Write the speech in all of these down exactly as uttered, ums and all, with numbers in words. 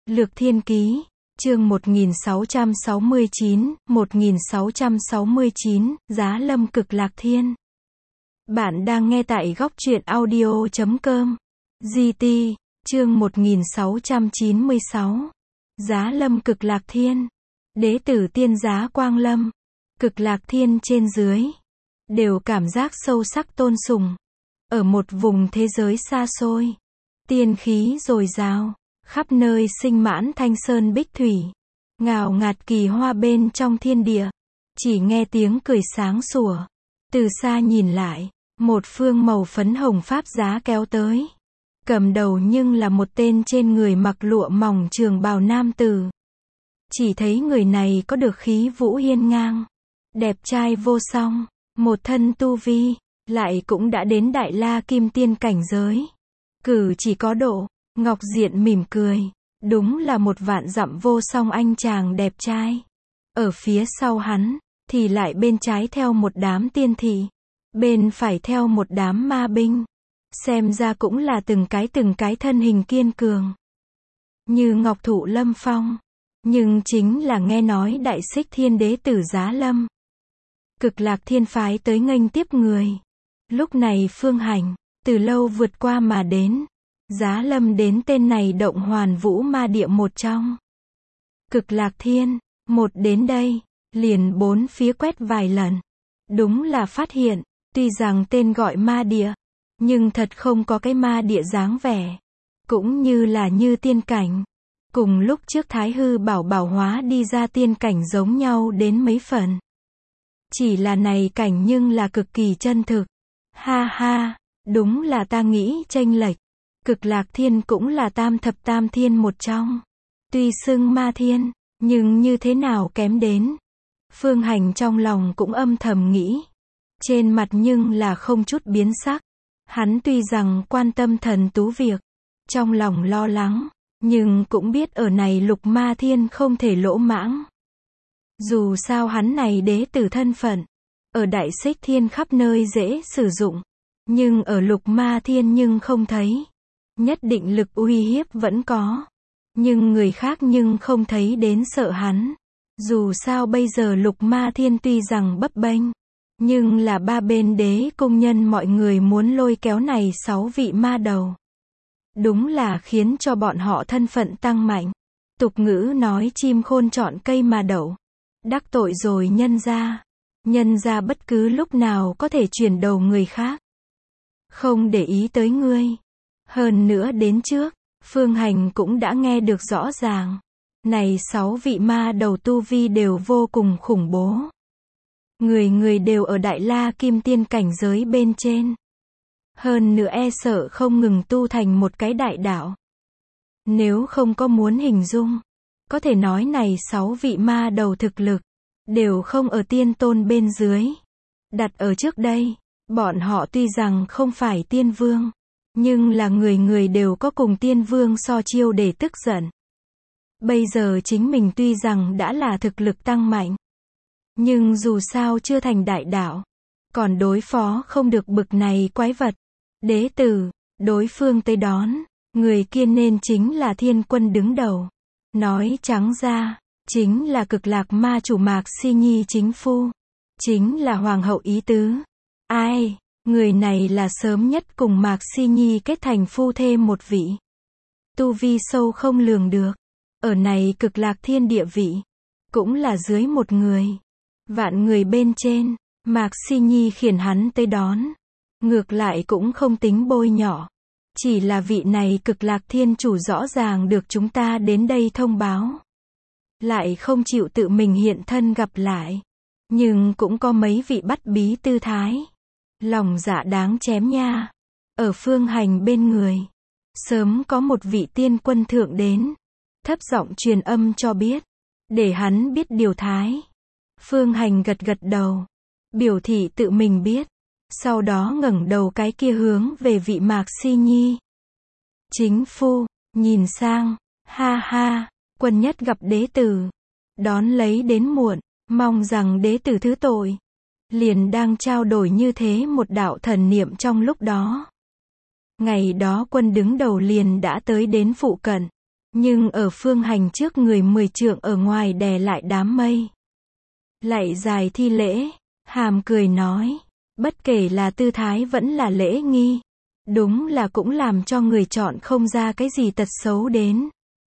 Lược Thiên Ký, chương một nghìn sáu trăm sáu mươi chín, một nghìn sáu trăm sáu mươi chín, Giá Lâm Cực Lạc Thiên. Bạn đang nghe tại góc truyện audio chấm com. giê tê, chương một nghìn sáu trăm chín mươi sáu. Giá Lâm Cực Lạc Thiên. Đế tử tiên giá Quang Lâm. Cực Lạc Thiên trên dưới. Đều cảm giác sâu sắc tôn sùng. Ở một vùng thế giới xa xôi. Tiên khí dồi dào. Khắp nơi sinh mãn thanh sơn bích thủy. Ngào ngạt kỳ hoa bên trong thiên địa. Chỉ nghe tiếng cười sáng sủa. Từ xa nhìn lại, một phương màu phấn hồng pháp giá kéo tới. Cầm đầu nhưng là một tên trên người mặc lụa mỏng trường bào nam tử. Chỉ thấy người này có được khí vũ hiên ngang. Đẹp trai vô song. Một thân tu vi, lại cũng đã đến đại la kim tiên cảnh giới. Cử chỉ có độ, ngọc diện mỉm cười. Đúng là một vạn dặm vô song anh chàng đẹp trai. Ở phía sau hắn, thì lại bên trái theo một đám tiên thị. Bên phải theo một đám ma binh. Xem ra cũng là từng cái từng cái thân hình kiên cường. Như ngọc thụ lâm phong. Nhưng chính là nghe nói đại xích thiên đế tử Giá Lâm. Cực Lạc Thiên phái tới nghênh tiếp người. Lúc này Phương Hành, từ lâu vượt qua mà đến. Giá Lâm đến tên này động hoàn vũ ma địa một trong. Cực Lạc Thiên, một đến đây, liền bốn phía quét vài lần. Đúng là phát hiện, tuy rằng tên gọi ma địa, nhưng thật không có cái ma địa dáng vẻ. Cũng như là như tiên cảnh. Cùng lúc trước Thái Hư bảo bảo hóa đi ra tiên cảnh giống nhau đến mấy phần. Chỉ là này cảnh nhưng là cực kỳ chân thực. Ha ha, đúng là ta nghĩ chênh lệch. Cực Lạc Thiên cũng là tam thập tam thiên một trong. Tuy xưng ma thiên, nhưng như thế nào kém đến. Phương Hành trong lòng cũng âm thầm nghĩ. Trên mặt nhưng là không chút biến sắc. Hắn tuy rằng quan tâm thần tú việc, trong lòng lo lắng, nhưng cũng biết ở này lục ma thiên không thể lỗ mãng. Dù sao hắn này đế tử thân phận, ở đại xích thiên khắp nơi dễ sử dụng, nhưng ở lục ma thiên nhưng không thấy. Nhất định lực uy hiếp vẫn có, nhưng người khác nhưng không thấy đến sợ hắn. Dù sao bây giờ lục ma thiên tuy rằng bấp bênh, nhưng là ba bên đế công nhân mọi người muốn lôi kéo này sáu vị ma đầu. Đúng là khiến cho bọn họ thân phận tăng mạnh. Tục ngữ nói chim khôn chọn cây mà đậu. Đắc tội rồi nhân gia. Nhân gia bất cứ lúc nào có thể chuyển đầu người khác. Không để ý tới ngươi. Hơn nữa đến trước, Phương Hành cũng đã nghe được rõ ràng. Này sáu vị ma đầu tu vi đều vô cùng khủng bố. Người người đều ở đại la kim tiên cảnh giới bên trên. Hơn nữa e sợ không ngừng tu thành một cái đại đạo. Nếu không có muốn hình dung, có thể nói này sáu vị ma đầu thực lực, đều không ở tiên tôn bên dưới. Đặt ở trước đây, bọn họ tuy rằng không phải tiên vương, nhưng là người người đều có cùng tiên vương so chiêu để tức giận. Bây giờ chính mình tuy rằng đã là thực lực tăng mạnh, nhưng dù sao chưa thành đại đạo, còn đối phó không được bực này quái vật. Đế tử, đối phương tới đón, người kia nên chính là thiên quân đứng đầu. Nói trắng ra, chính là Cực Lạc ma chủ Mạc Si Nhi chính phu. Chính là hoàng hậu ý tứ. Ai, người này là sớm nhất cùng Mạc Si Nhi kết thành phu thê một vị. Tu vi sâu không lường được. Ở này Cực Lạc Thiên địa vị, cũng là dưới một người. Vạn người bên trên, Mạc Si Nhi khiển hắn tới đón. Ngược lại cũng không tính bôi nhỏ. Chỉ là vị này Cực Lạc Thiên chủ rõ ràng được chúng ta đến đây thông báo. Lại không chịu tự mình hiện thân gặp lại. Nhưng cũng có mấy vị bắt bí tư thái. Lòng dạ đáng chém nha. Ở Phương Hành bên người, sớm có một vị tiên quân thượng đến. Thấp giọng truyền âm cho biết. Để hắn biết điều thái. Phương Hành gật gật đầu. Biểu thị tự mình biết. Sau đó ngẩng đầu cái kia hướng về vị Mạc Si Nhi. Chính phu, nhìn sang, ha ha, quân nhất gặp đế tử. Đón lấy đến muộn, mong rằng đế tử thứ tội. Liền đang trao đổi như thế một đạo thần niệm trong lúc đó. Ngày đó quân đứng đầu liền đã tới đến phụ cận. Nhưng ở Phương Hành trước người mười trượng ở ngoài đè lại đám mây. Lạy dài thi lễ, hàm cười nói, bất kể là tư thái vẫn là lễ nghi, đúng là cũng làm cho người chọn không ra cái gì tật xấu đến.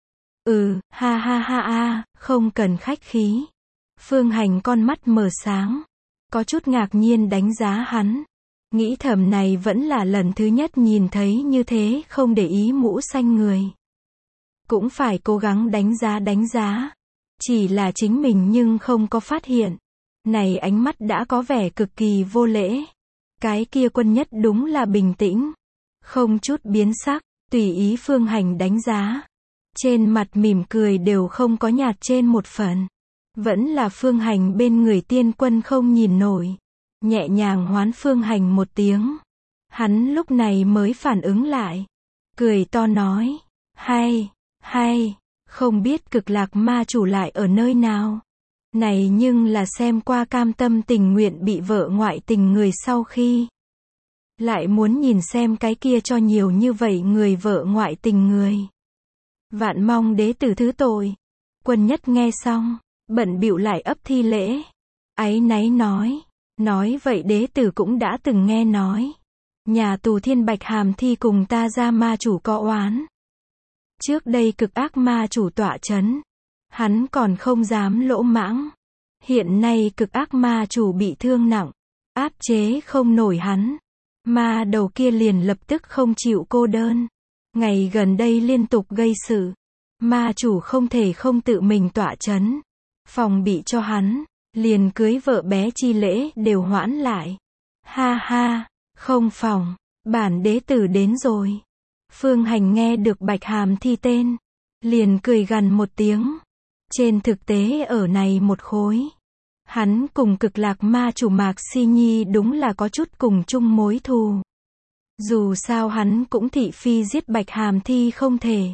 Ừ, ha ha ha a, không cần khách khí. Phương Hành con mắt mở sáng, có chút ngạc nhiên đánh giá hắn. Nghĩ thầm này vẫn là lần thứ nhất nhìn thấy như thế không để ý mũ xanh người. Cũng phải cố gắng đánh giá đánh giá. Chỉ là chính mình nhưng không có phát hiện. Này ánh mắt đã có vẻ cực kỳ vô lễ. Cái kia Quân Nhất đúng là bình tĩnh. Không chút biến sắc, tùy ý Phương Hành đánh giá. Trên mặt mỉm cười đều không có nhạt trên một phần. Vẫn là Phương Hành bên người Tiên Quân không nhìn nổi. Nhẹ nhàng hoán Phương Hành một tiếng. Hắn lúc này mới phản ứng lại. Cười to nói. Hay, hay, không biết Cực Lạc Ma Chủ lại ở nơi nào. Này nhưng là xem qua cam tâm tình nguyện bị vợ ngoại tình người sau khi. Lại muốn nhìn xem cái kia cho nhiều như vậy người vợ ngoại tình người. Vạn mong đế tử thứ tội. Quân Nhất nghe xong, bận bịu lại ấp thi lễ. Áy náy nói. Nói vậy đế tử cũng đã từng nghe nói. Nhà tù Thiên Bạch Hàm Thi cùng ta ra ma chủ có oán. Trước đây Cực Ác Ma Chủ tọa chấn. Hắn còn không dám lỗ mãng. Hiện nay Cực Ác Ma Chủ bị thương nặng. Áp chế không nổi hắn. Ma đầu kia liền lập tức không chịu cô đơn. Ngày gần đây liên tục gây sự. Ma chủ không thể không tự mình tọa chấn. Phòng bị cho hắn. Liền cưới vợ bé chi lễ đều hoãn lại. Ha ha, không phòng. Bản đế tử đến rồi. Phương Hành nghe được Bạch Hàm Thi tên. Liền cười gằn một tiếng. Trên thực tế ở này một khối. Hắn cùng Cực Lạc Ma Chủ Mạc Si Nhi đúng là có chút cùng chung mối thù. Dù sao hắn cũng thị phi giết Bạch Hàm Thi không thể.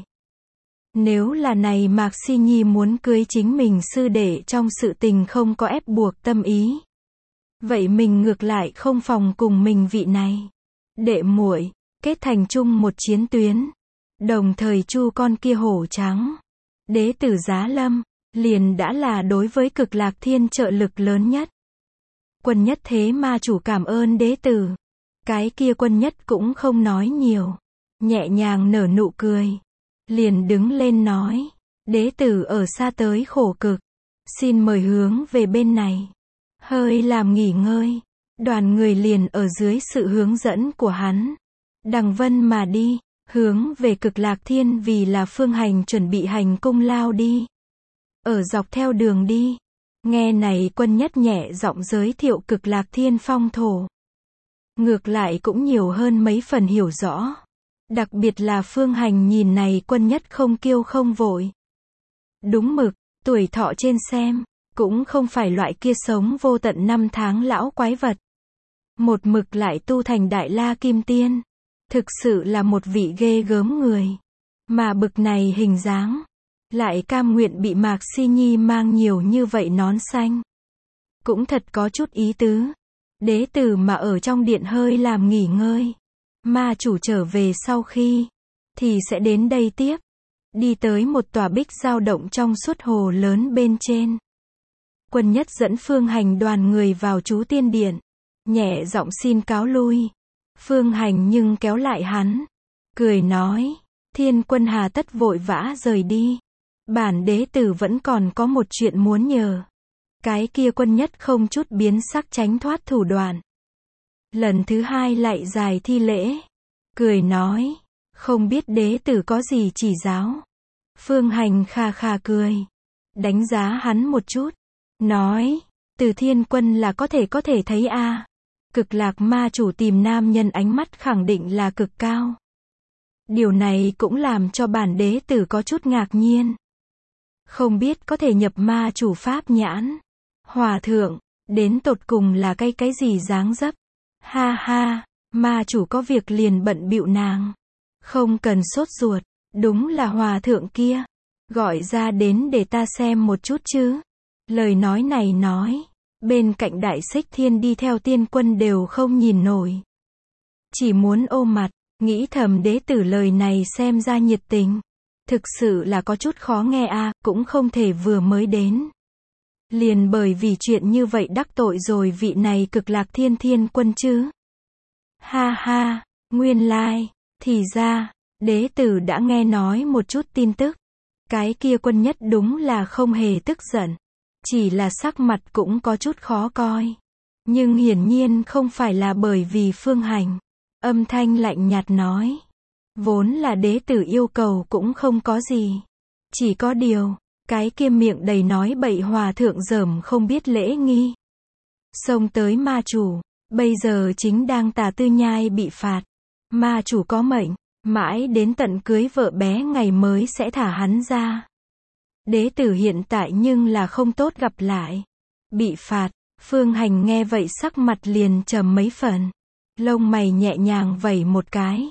Nếu là này Mạc Si Nhi muốn cưới chính mình sư đệ trong sự tình không có ép buộc tâm ý. Vậy mình ngược lại không phòng cùng mình vị này. Đệ muội, kết thành chung một chiến tuyến. Đồng thời chu con kia hổ trắng. Đế tử Giá Lâm, liền đã là đối với Cực Lạc Thiên trợ lực lớn nhất. Quân Nhất thế ma chủ cảm ơn đế tử. Cái kia Quân Nhất cũng không nói nhiều. Nhẹ nhàng nở nụ cười. Liền đứng lên nói. Đế tử ở xa tới khổ cực. Xin mời hướng về bên này. Hơi làm nghỉ ngơi. Đoàn người liền ở dưới sự hướng dẫn của hắn. Đằng vân mà đi. Hướng về Cực Lạc Thiên vì là Phương Hành chuẩn bị hành cung lao đi. Ở dọc theo đường đi. Nghe này Quân Nhất nhẹ giọng giới thiệu Cực Lạc Thiên phong thổ. Ngược lại cũng nhiều hơn mấy phần hiểu rõ. Đặc biệt là Phương Hành nhìn này Quân Nhất không kiêu không vội. Đúng mực, tuổi thọ trên xem, cũng không phải loại kia sống vô tận năm tháng lão quái vật. Một mực lại tu thành Đại La Kim Tiên. Thực sự là một vị ghê gớm người. Mà bực này hình dáng. Lại cam nguyện bị Mạc Si Nhi mang nhiều như vậy nón xanh. Cũng thật có chút ý tứ. Đế tử mà ở trong điện hơi làm nghỉ ngơi. Ma chủ trở về sau khi. Thì sẽ đến đây tiếp. Đi tới một tòa bích dao động trong suốt hồ lớn bên trên. Quân Nhất dẫn Phương Hành đoàn người vào chú tiên điện. Nhẹ giọng xin cáo lui. Phương Hành nhưng kéo lại hắn. Cười nói. Thiên quân hà tất vội vã rời đi. Bản đế tử vẫn còn có một chuyện muốn nhờ. Cái kia Quân Nhất không chút biến sắc tránh thoát thủ đoạn. Lần thứ hai lại dài thi lễ. Cười nói. Không biết đế tử có gì chỉ giáo. Phương Hành kha kha cười. Đánh giá hắn một chút. Nói. Từ thiên quân là có thể có thể thấy a à. Cực Lạc Ma Chủ tìm nam nhân ánh mắt khẳng định là cực cao. Điều này cũng làm cho bản đế tử có chút ngạc nhiên. Không biết có thể nhập ma chủ pháp nhãn. Hòa thượng, đến tột cùng là cái cái gì dáng dấp. Ha ha, ma chủ có việc liền bận bịu nàng. Không cần sốt ruột, đúng là hòa thượng kia. Gọi ra đến để ta xem một chút chứ. Lời nói này nói. Bên cạnh Đại Xích Thiên đi theo tiên quân đều không nhìn nổi. Chỉ muốn ôm mặt, nghĩ thầm đế tử lời này xem ra nhiệt tình. Thực sự là có chút khó nghe a, à, cũng không thể vừa mới đến. Liền bởi vì chuyện như vậy đắc tội rồi vị này Cực Lạc Thiên Thiên Quân chứ. Ha ha, nguyên lai, like. Thì ra, đế tử đã nghe nói một chút tin tức. Cái kia quân nhất đúng là không hề tức giận. Chỉ là sắc mặt cũng có chút khó coi. Nhưng hiển nhiên không phải là bởi vì Phương Hành. Âm thanh lạnh nhạt nói. Vốn là đế tử yêu cầu cũng không có gì. Chỉ có điều, cái kia miệng đầy nói bậy hòa thượng dởm không biết lễ nghi. Xông tới ma chủ, bây giờ chính đang tà tư nhai bị phạt. Ma chủ có mệnh, mãi đến tận cưới vợ bé ngày mới sẽ thả hắn ra. Đế tử hiện tại nhưng là không tốt gặp lại. Bị phạt, Phương Hành nghe vậy sắc mặt liền trầm mấy phần. Lông mày nhẹ nhàng vẩy một cái.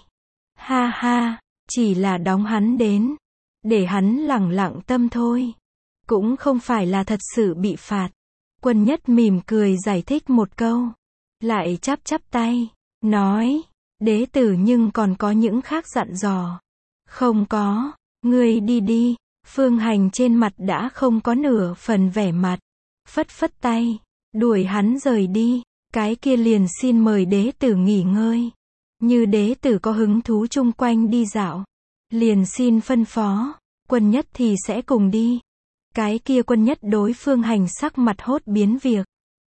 Ha ha, chỉ là đóng hắn đến. Để hắn lẳng lặng tâm thôi. Cũng không phải là thật sự bị phạt. Quân nhất mỉm cười giải thích một câu. Lại chắp chắp tay. Nói, đế tử nhưng còn có những khác dặn dò. Không có, ngươi đi đi. Phương Hành trên mặt đã không có nửa phần vẻ mặt. Phất phất tay, đuổi hắn rời đi. Cái kia liền xin mời đế tử nghỉ ngơi. Như đế tử có hứng thú chung quanh đi dạo. Liền xin phân phó, quân nhất thì sẽ cùng đi. Cái kia quân nhất đối Phương Hành sắc mặt hốt biến việc.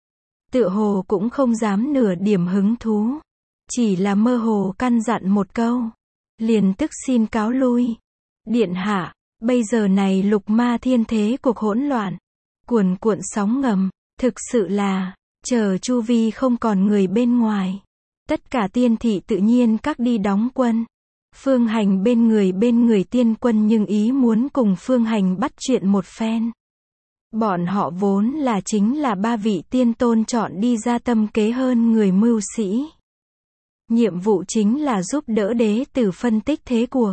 Tựa hồ cũng không dám nửa điểm hứng thú. Chỉ là mơ hồ căn dặn một câu. Liền tức xin cáo lui. Điện hạ, bây giờ này lục ma thiên thế cuộc hỗn loạn. Cuồn cuộn sóng ngầm, thực sự là, chờ chu vi không còn người bên ngoài. Tất cả tiên thị tự nhiên các đi đóng quân. Phương Hành bên người bên người tiên quân nhưng ý muốn cùng Phương Hành bắt chuyện một phen. Bọn họ vốn là chính là ba vị tiên tôn chọn đi ra tâm kế hơn người mưu sĩ. Nhiệm vụ chính là giúp đỡ đế tử phân tích thế cuộc.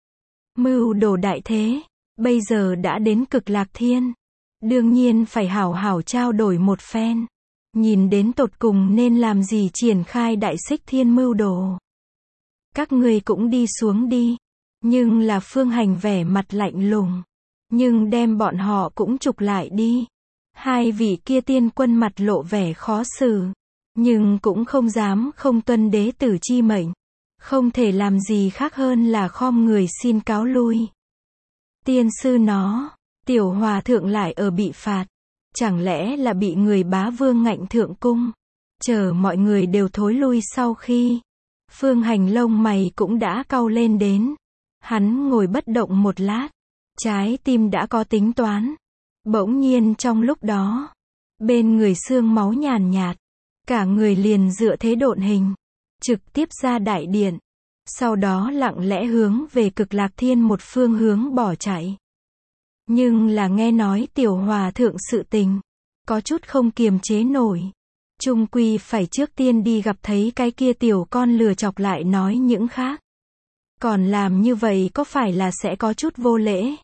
Mưu đồ đại thế, bây giờ đã đến Cực Lạc Thiên. Đương nhiên phải hảo hảo trao đổi một phen. Nhìn đến tột cùng nên làm gì triển khai đại xích thiên mưu đồ. Các ngươi cũng đi xuống đi. Nhưng là Phương Hành vẻ mặt lạnh lùng. Nhưng đem bọn họ cũng trục lại đi. Hai vị kia tiên quân mặt lộ vẻ khó xử. Nhưng cũng không dám không tuân đế tử chi mệnh. Không thể làm gì khác hơn là khom người xin cáo lui. Tiên sư nó, tiểu hòa thượng lại ở bị phạt. Chẳng lẽ là bị người bá vương ngạnh thượng cung. Chờ mọi người đều thối lui sau khi. Phương Hành lông mày cũng đã cau lên đến. Hắn ngồi bất động một lát. Trái tim đã có tính toán. Bỗng nhiên trong lúc đó. Bên người xương máu nhàn nhạt. Cả người liền dựa thế độn hình. Trực tiếp ra đại điện. Sau đó lặng lẽ hướng về Cực Lạc Thiên một phương hướng bỏ chạy. Nhưng là nghe nói tiểu hòa thượng sự tình. Có chút không kiềm chế nổi. Chung quy phải trước tiên đi gặp thấy cái kia tiểu con lừa chọc lại nói những khác. Còn làm như vậy có phải là sẽ có chút vô lễ?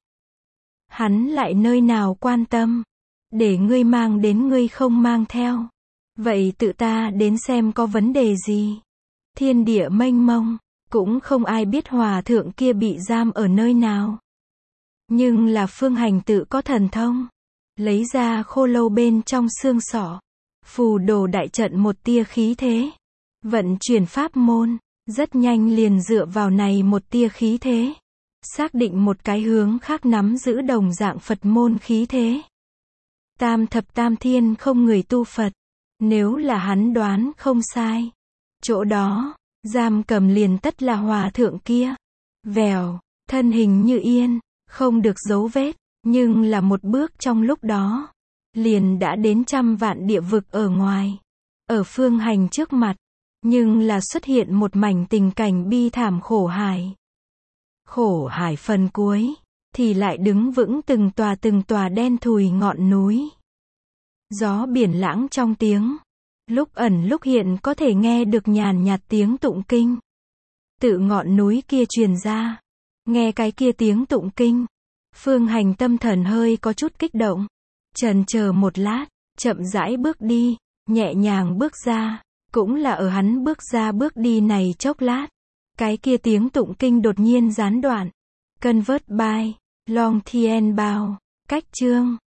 Hắn lại nơi nào quan tâm. Để ngươi mang đến ngươi không mang theo. Vậy tự ta đến xem có vấn đề gì. Thiên địa mênh mông. Cũng không ai biết hòa thượng kia bị giam ở nơi nào. Nhưng là Phương Hành tự có thần thông. Lấy ra khô lâu bên trong xương sọ. Phù đồ đại trận một tia khí thế. Vận chuyển pháp môn. Rất nhanh liền dựa vào này một tia khí thế. Xác định một cái hướng khác nắm giữ đồng dạng Phật môn khí thế. Tam thập tam thiên không người tu Phật. Nếu là hắn đoán không sai. Chỗ đó, giam cầm liền tất là hòa thượng kia. Vèo, thân hình như yên, không được dấu vết. Nhưng là một bước trong lúc đó. Liền đã đến trăm vạn địa vực ở ngoài. Ở Phương Hành trước mặt. Nhưng là xuất hiện một mảnh tình cảnh bi thảm khổ hải. Khổ hải phần cuối. Thì lại đứng vững từng tòa từng tòa đen thùi ngọn núi. Gió biển lãng trong tiếng. Lúc ẩn lúc hiện có thể nghe được nhàn nhạt tiếng tụng kinh. Tự ngọn núi kia truyền ra. Nghe cái kia tiếng tụng kinh. Phương Hành tâm thần hơi có chút kích động. Chần chờ một lát, chậm rãi bước đi, nhẹ nhàng bước ra. Cũng là ở hắn bước ra bước đi này chốc lát. Cái kia tiếng tụng kinh đột nhiên gián đoạn. Convert by Long Thien Bao. Cách chương